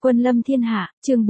Quân lâm thiên hạ, chương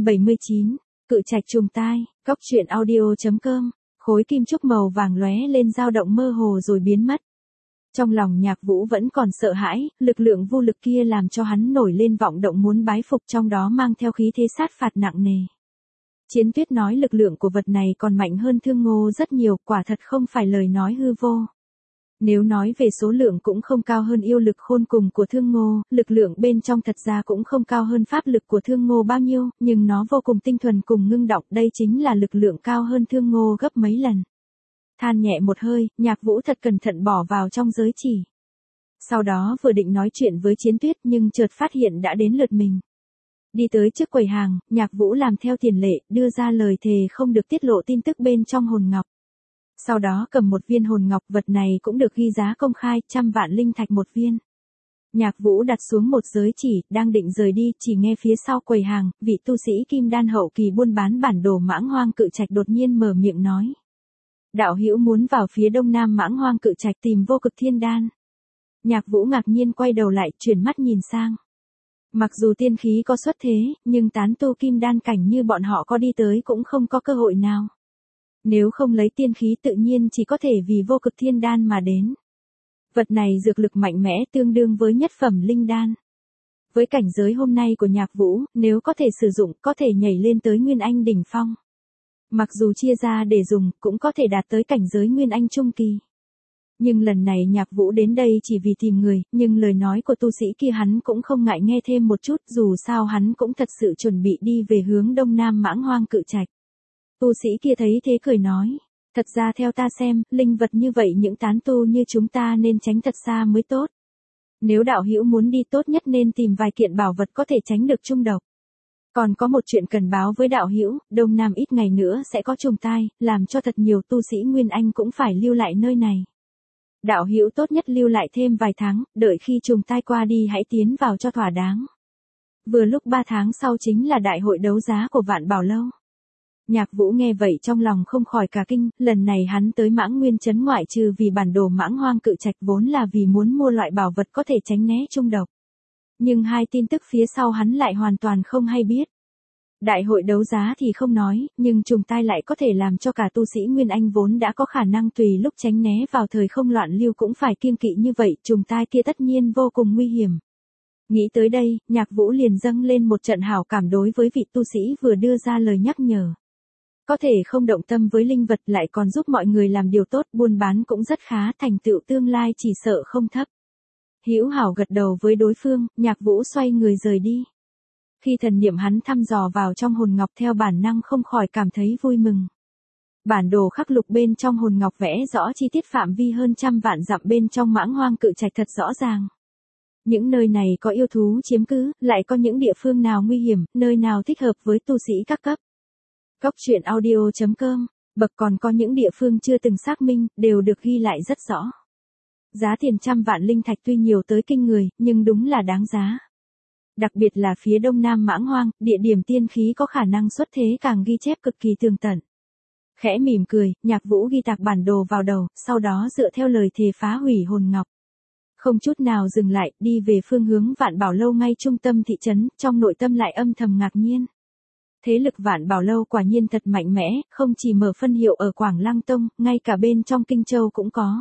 479, cự trạch trùng tai, góc truyện audio.com, khối kim trúc màu vàng lóe lên dao động mơ hồ rồi biến mất. Trong lòng Nhạc Vũ vẫn còn sợ hãi, lực lượng vô lực kia làm cho hắn nổi lên vọng động muốn bái phục, trong đó mang theo khí thế sát phạt nặng nề. Chiến Tuyết nói lực lượng của vật này còn mạnh hơn Thương Ngô rất nhiều, quả thật không phải lời nói hư vô. Nếu nói về số lượng cũng không cao hơn yêu lực khôn cùng của Thương Ngô, lực lượng bên trong thật ra cũng không cao hơn pháp lực của Thương Ngô bao nhiêu, nhưng nó vô cùng tinh thuần cùng ngưng động, đây chính là lực lượng cao hơn Thương Ngô gấp mấy lần. Than nhẹ một hơi, Nhạc Vũ thật cẩn thận bỏ vào trong giới chỉ. Sau đó vừa định nói chuyện với Chiến Tuyết nhưng chợt phát hiện đã đến lượt mình. Đi tới trước quầy hàng, Nhạc Vũ làm theo tiền lệ, đưa ra lời thề không được tiết lộ tin tức bên trong hồn ngọc. Sau đó cầm một viên hồn ngọc, vật này cũng được ghi giá công khai, 100 vạn linh thạch một viên. Nhạc Vũ đặt xuống một giới chỉ, đang định rời đi, chỉ nghe phía sau quầy hàng, vị tu sĩ kim đan hậu kỳ buôn bán bản đồ Mãng Hoang Cự Trạch đột nhiên mở miệng nói. Đạo hữu muốn vào phía đông nam Mãng Hoang Cự Trạch tìm Vô Cực Thiên Đan. Nhạc Vũ ngạc nhiên quay đầu lại, chuyển mắt nhìn sang. Mặc dù tiên khí có xuất thế, nhưng tán tu kim đan cảnh như bọn họ có đi tới cũng không có cơ hội nào. Nếu không lấy tiên khí tự nhiên chỉ có thể vì Vô Cực Thiên Đan mà đến. Vật này dược lực mạnh mẽ tương đương với nhất phẩm linh đan. Với cảnh giới hôm nay của Nhạc Vũ, nếu có thể sử dụng, có thể nhảy lên tới Nguyên Anh đỉnh phong. Mặc dù chia ra để dùng, cũng có thể đạt tới cảnh giới Nguyên Anh trung kỳ. Nhưng lần này Nhạc Vũ đến đây chỉ vì tìm người, nhưng lời nói của tu sĩ kia hắn cũng không ngại nghe thêm một chút, dù sao hắn cũng thật sự chuẩn bị đi về hướng đông nam Mãng Hoang Cự Trạch. Tu sĩ kia thấy thế cười nói, thật ra theo ta xem, linh vật như vậy những tán tu như chúng ta nên tránh thật xa mới tốt. Nếu đạo hữu muốn đi tốt nhất nên tìm vài kiện bảo vật có thể tránh được trung độc. Còn có một chuyện cần báo với đạo hữu, đông nam ít ngày nữa sẽ có trùng tai, làm cho thật nhiều tu sĩ Nguyên Anh cũng phải lưu lại nơi này. Đạo hữu tốt nhất lưu lại thêm vài tháng, đợi khi trùng tai qua đi hãy tiến vào cho thỏa đáng. Vừa lúc 3 tháng sau chính là đại hội đấu giá của Vạn Bảo Lâu. Nhạc Vũ nghe vậy trong lòng không khỏi cả kinh, lần này hắn tới Mãng Nguyên trấn ngoại trừ vì bản đồ Mãng Hoang Cự Trạch vốn là vì muốn mua loại bảo vật có thể tránh né trung độc. Nhưng hai tin tức phía sau hắn lại hoàn toàn không hay biết. Đại hội đấu giá thì không nói, nhưng trùng tai lại có thể làm cho cả tu sĩ Nguyên Anh vốn đã có khả năng tùy lúc tránh né vào thời không loạn lưu cũng phải kiêng kỵ như vậy, trùng tai kia tất nhiên vô cùng nguy hiểm. Nghĩ tới đây, Nhạc Vũ liền dâng lên một trận hảo cảm đối với vị tu sĩ vừa đưa ra lời nhắc nhở. Có thể không động tâm với linh vật lại còn giúp mọi người làm điều tốt, buôn bán cũng rất khá, thành tựu tương lai chỉ sợ không thấp. Hữu hảo gật đầu với đối phương, Nhạc Vũ xoay người rời đi. Khi thần niệm hắn thăm dò vào trong hồn ngọc theo bản năng không khỏi cảm thấy vui mừng. Bản đồ khắc lục bên trong hồn ngọc vẽ rõ chi tiết phạm vi hơn 100 vạn dặm bên trong Mãng Hoang Cự Trạch thật rõ ràng. Những nơi này có yêu thú chiếm cứ, lại có những địa phương nào nguy hiểm, nơi nào thích hợp với tu sĩ các cấp. Góc truyện audio.com, bậc còn có những địa phương chưa từng xác minh, đều được ghi lại rất rõ. Giá tiền 100 vạn linh thạch tuy nhiều tới kinh người, nhưng đúng là đáng giá. Đặc biệt là phía đông nam Mãng Hoang, địa điểm tiên khí có khả năng xuất thế càng ghi chép cực kỳ tường tận. Khẽ mỉm cười, Nhạc Vũ ghi tạc bản đồ vào đầu, sau đó dựa theo lời thề phá hủy hồn ngọc. Không chút nào dừng lại, đi về phương hướng Vạn Bảo Lâu ngay trung tâm thị trấn, trong nội tâm lại âm thầm ngạc nhiên. Thế lực Vạn Bảo Lâu quả nhiên thật mạnh mẽ, không chỉ mở phân hiệu ở Quảng Lăng Tông, ngay cả bên trong Kinh Châu cũng có.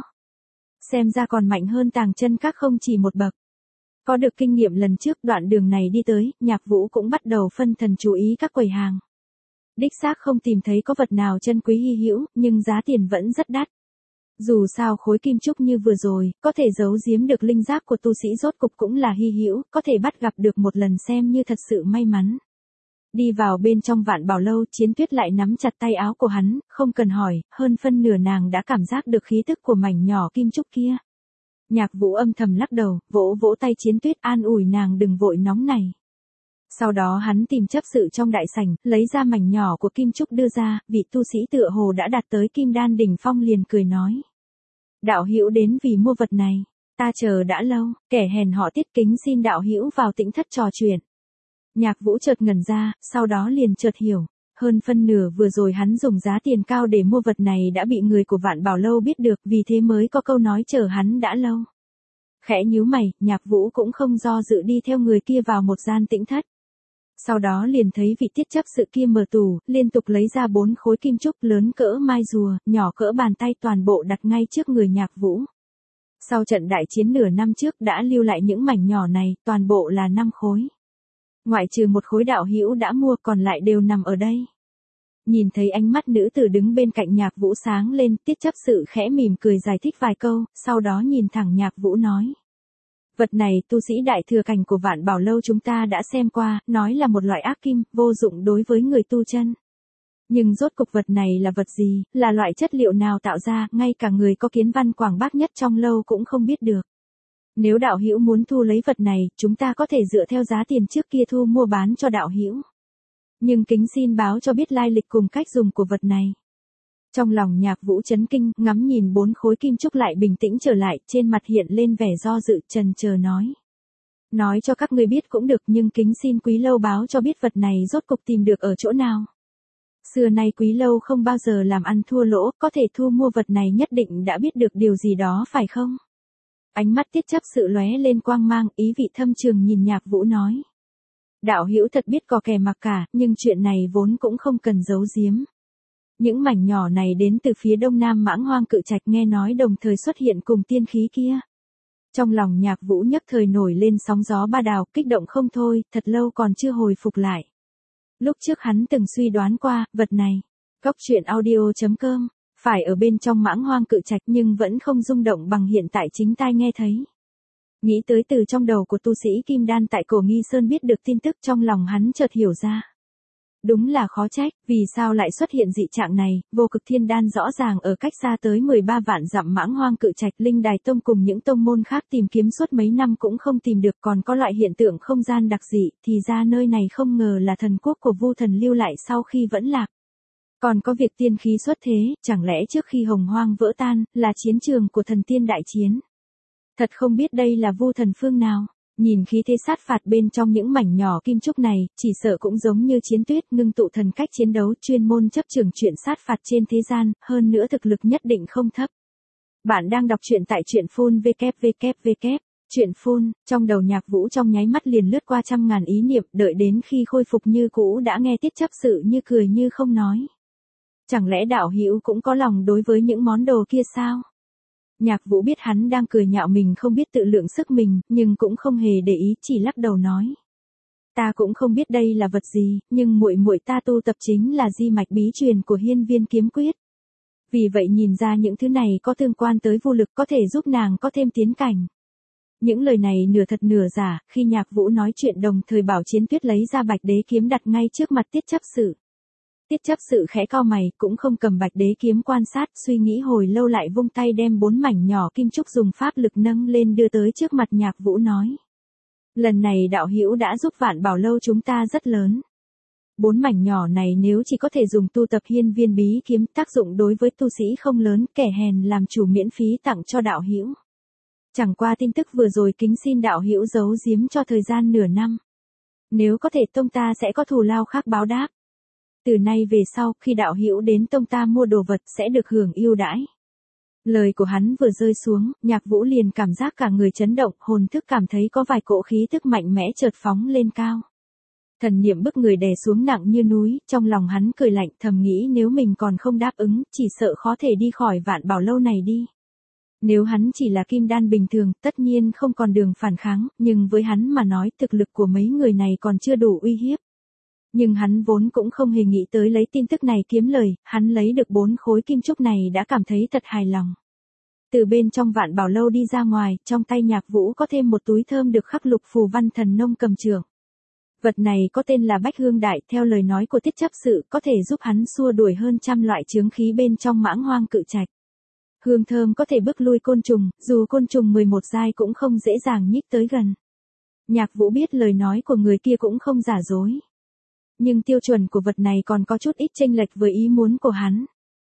Xem ra còn mạnh hơn Tàng Chân Các không chỉ một bậc. Có được kinh nghiệm lần trước đoạn đường này đi tới, Nhạc Vũ cũng bắt đầu phân thần chú ý các quầy hàng. Đích xác không tìm thấy có vật nào chân quý hy hữu, nhưng giá tiền vẫn rất đắt. Dù sao khối kim trúc như vừa rồi, có thể giấu giếm được linh giác của tu sĩ rốt cục cũng là hy hữu, có thể bắt gặp được một lần xem như thật sự may mắn. Đi vào bên trong Vạn Bảo Lâu, Chiến Tuyết lại nắm chặt tay áo của hắn, không cần hỏi, hơn phân nửa nàng đã cảm giác được khí tức của mảnh nhỏ kim trúc kia. Nhạc Vũ âm thầm lắc đầu, vỗ vỗ tay Chiến Tuyết an ủi nàng đừng vội nóng này. Sau đó hắn tìm chấp sự trong đại sảnh, lấy ra mảnh nhỏ của kim trúc đưa ra, vị tu sĩ tựa hồ đã đạt tới kim đan đỉnh phong liền cười nói. Đạo hữu đến vì mua vật này, ta chờ đã lâu, kẻ hèn họ Tiết kính xin đạo hữu vào tĩnh thất trò chuyện. Nhạc Vũ chợt ngẩn ra, sau đó liền chợt hiểu. Hơn phân nửa vừa rồi hắn dùng giá tiền cao để mua vật này đã bị người của Vạn Bảo Lâu biết được, vì thế mới có câu nói chờ hắn đã lâu. Khẽ nhíu mày, Nhạc Vũ cũng không do dự đi theo người kia vào một gian tĩnh thất. Sau đó liền thấy vị tiết chấp sự kia mở tủ, liên tục lấy ra 4 khối kim trúc lớn cỡ mai rùa, nhỏ cỡ bàn tay toàn bộ đặt ngay trước người Nhạc Vũ. Sau trận đại chiến nửa năm trước đã lưu lại những mảnh nhỏ này, toàn bộ là 5 khối. Ngoại trừ một khối đạo hữu đã mua còn lại đều nằm ở đây. Nhìn thấy ánh mắt nữ tử đứng bên cạnh Nhạc Vũ sáng lên, tiết chấp sự khẽ mỉm cười giải thích vài câu, sau đó nhìn thẳng Nhạc Vũ nói. Vật này tu sĩ đại thừa cảnh của Vạn Bảo Lâu chúng ta đã xem qua, nói là một loại ác kim, vô dụng đối với người tu chân. Nhưng rốt cục vật này là vật gì, là loại chất liệu nào tạo ra, ngay cả người có kiến văn quảng bác nhất trong lâu cũng không biết được. Nếu đạo hữu muốn thu lấy vật này, chúng ta có thể dựa theo giá tiền trước kia thu mua bán cho đạo hữu. Nhưng kính xin báo cho biết lai lịch cùng cách dùng của vật này. Trong lòng Nhạc Vũ chấn kinh, ngắm nhìn 4 khối kim trúc lại bình tĩnh trở lại, trên mặt hiện lên vẻ do dự, chần chờ nói. Nói cho các ngươi biết cũng được nhưng kính xin Quý Lâu báo cho biết vật này rốt cục tìm được ở chỗ nào. Xưa nay Quý Lâu không bao giờ làm ăn thua lỗ, có thể thu mua vật này nhất định đã biết được điều gì đó phải không? Ánh mắt tiết chấp sự lóe lên quang mang, ý vị thâm trường nhìn Nhạc Vũ nói. Đạo hữu thật biết có kẻ mặc cả, nhưng chuyện này vốn cũng không cần giấu giếm. Những mảnh nhỏ này đến từ phía đông nam Mãng Hoang Cự Trạch nghe nói đồng thời xuất hiện cùng tiên khí kia. Trong lòng Nhạc Vũ nhất thời nổi lên sóng gió ba đào, kích động không thôi, thật lâu còn chưa hồi phục lại. Lúc trước hắn từng suy đoán qua, vật này, Cóc Truyện Audio.com, phải ở bên trong Mãng Hoang Cự Trạch nhưng vẫn không rung động bằng hiện tại chính tai nghe thấy. Nghĩ tới từ trong đầu của tu sĩ Kim Đan tại Cổ Nghi Sơn biết được tin tức trong lòng hắn chợt hiểu ra. Đúng là khó trách, vì sao lại xuất hiện dị trạng này, Vô Cực Thiên Đan rõ ràng ở cách xa tới 13 vạn dặm Mãng Hoang Cự Trạch Linh Đài Tông cùng những tông môn khác tìm kiếm suốt mấy năm cũng không tìm được còn có loại hiện tượng không gian đặc dị, thì ra nơi này không ngờ là thần quốc của Vu Thần lưu lại sau khi vẫn lạc. Còn có việc tiên khí xuất thế, chẳng lẽ trước khi Hồng Hoang vỡ tan, là chiến trường của thần tiên đại chiến. Thật không biết đây là Vu Thần phương nào. Nhìn khí thế sát phạt bên trong những mảnh nhỏ kim trúc này, chỉ sợ cũng giống như Chiến Tuyết ngưng tụ thần cách chiến đấu chuyên môn chấp trường chuyện sát phạt trên thế gian, hơn nữa thực lực nhất định không thấp. Bạn đang đọc truyện tại truyện phun www. Truyện phun, trong đầu Nhạc Vũ trong nháy mắt liền lướt qua trăm ngàn ý niệm, đợi đến khi khôi phục như cũ đã nghe tiết chấp sự như cười như không nói. Chẳng lẽ đạo hữu cũng có lòng đối với những món đồ kia sao? Nhạc Vũ biết hắn đang cười nhạo mình không biết tự lượng sức mình, nhưng cũng không hề để ý, chỉ lắc đầu nói. Ta cũng không biết đây là vật gì, nhưng muội muội ta tu tập chính là di mạch bí truyền của Hiên Viên Kiếm Quyết. Vì vậy nhìn ra những thứ này có tương quan tới vô lực có thể giúp nàng có thêm tiến cảnh. Những lời này nửa thật nửa giả, khi Nhạc Vũ nói chuyện đồng thời bảo Chiến Tuyết lấy ra Bạch Đế kiếm đặt ngay trước mặt tiết chấp sự. Tiết chấp sự khẽ cau mày, cũng không cầm Bạch Đế kiếm quan sát, suy nghĩ hồi lâu lại vung tay đem 4 mảnh nhỏ kim trúc dùng pháp lực nâng lên đưa tới trước mặt Nhạc Vũ nói. Lần này đạo hữu đã giúp Vạn Bảo Lâu chúng ta rất lớn. 4 mảnh nhỏ này nếu chỉ có thể dùng tu tập Hiên Viên bí kiếm, tác dụng đối với tu sĩ không lớn, kẻ hèn làm chủ miễn phí tặng cho đạo hữu. Chẳng qua tin tức vừa rồi kính xin đạo hữu giấu giếm cho thời gian nửa năm. Nếu có thể tông ta sẽ có thù lao khác báo đáp. Từ nay về sau, khi đạo hữu đến tông ta mua đồ vật sẽ được hưởng ưu đãi. Lời của hắn vừa rơi xuống, Nhạc Vũ liền cảm giác cả người chấn động, hồn thức cảm thấy có vài cỗ khí tức mạnh mẽ chợt phóng lên cao. Thần niệm bức người đè xuống nặng như núi, trong lòng hắn cười lạnh thầm nghĩ nếu mình còn không đáp ứng, chỉ sợ khó thể đi khỏi Vạn Bảo Lâu này đi. Nếu hắn chỉ là kim đan bình thường, tất nhiên không còn đường phản kháng, nhưng với hắn mà nói thực lực của mấy người này còn chưa đủ uy hiếp. Nhưng hắn vốn cũng không hề nghĩ tới lấy tin tức này kiếm lời, hắn lấy được 4 khối kim trúc này đã cảm thấy thật hài lòng. Từ bên trong Vạn Bảo Lâu đi ra ngoài, trong tay Nhạc Vũ có thêm một túi thơm được khắc lục phù văn thần nông cầm trượng. Vật này có tên là Bách Hương Đại, theo lời nói của tiết chấp sự, có thể giúp hắn xua đuổi hơn trăm loại chướng khí bên trong Mãng Hoang Cự Trạch. Hương thơm có thể bức lui côn trùng, dù côn trùng 11 giai cũng không dễ dàng nhích tới gần. Nhạc Vũ biết lời nói của người kia cũng không giả dối. Nhưng tiêu chuẩn của vật này còn có chút ít chênh lệch với ý muốn của hắn.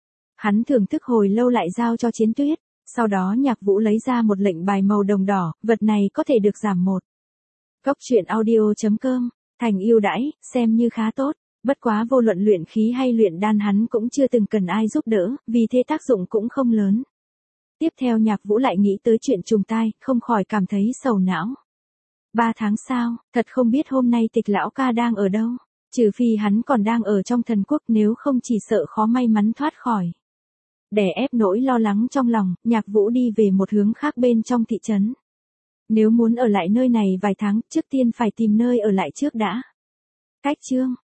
Hắn thưởng thức hồi lâu lại giao cho Chiến Tuyết, sau đó Nhạc Vũ lấy ra một lệnh bài màu đồng đỏ, vật này có thể được giảm 1. Cóc Truyện Audio.com, thành ưu đãi, xem như khá tốt, bất quá vô luận luyện khí hay luyện đan hắn cũng chưa từng cần ai giúp đỡ, vì thế tác dụng cũng không lớn. Tiếp theo Nhạc Vũ lại nghĩ tới chuyện trùng tai, không khỏi cảm thấy sầu não. 3 tháng sao, thật không biết hôm nay Tịch lão ca đang ở đâu. Trừ phi hắn còn đang ở trong thần quốc, nếu không chỉ sợ khó may mắn thoát khỏi. Đè ép nỗi lo lắng trong lòng, Nhạc Vũ đi về một hướng khác bên trong thị trấn. Nếu muốn ở lại nơi này vài tháng, trước tiên phải tìm nơi ở lại trước đã. Cách chương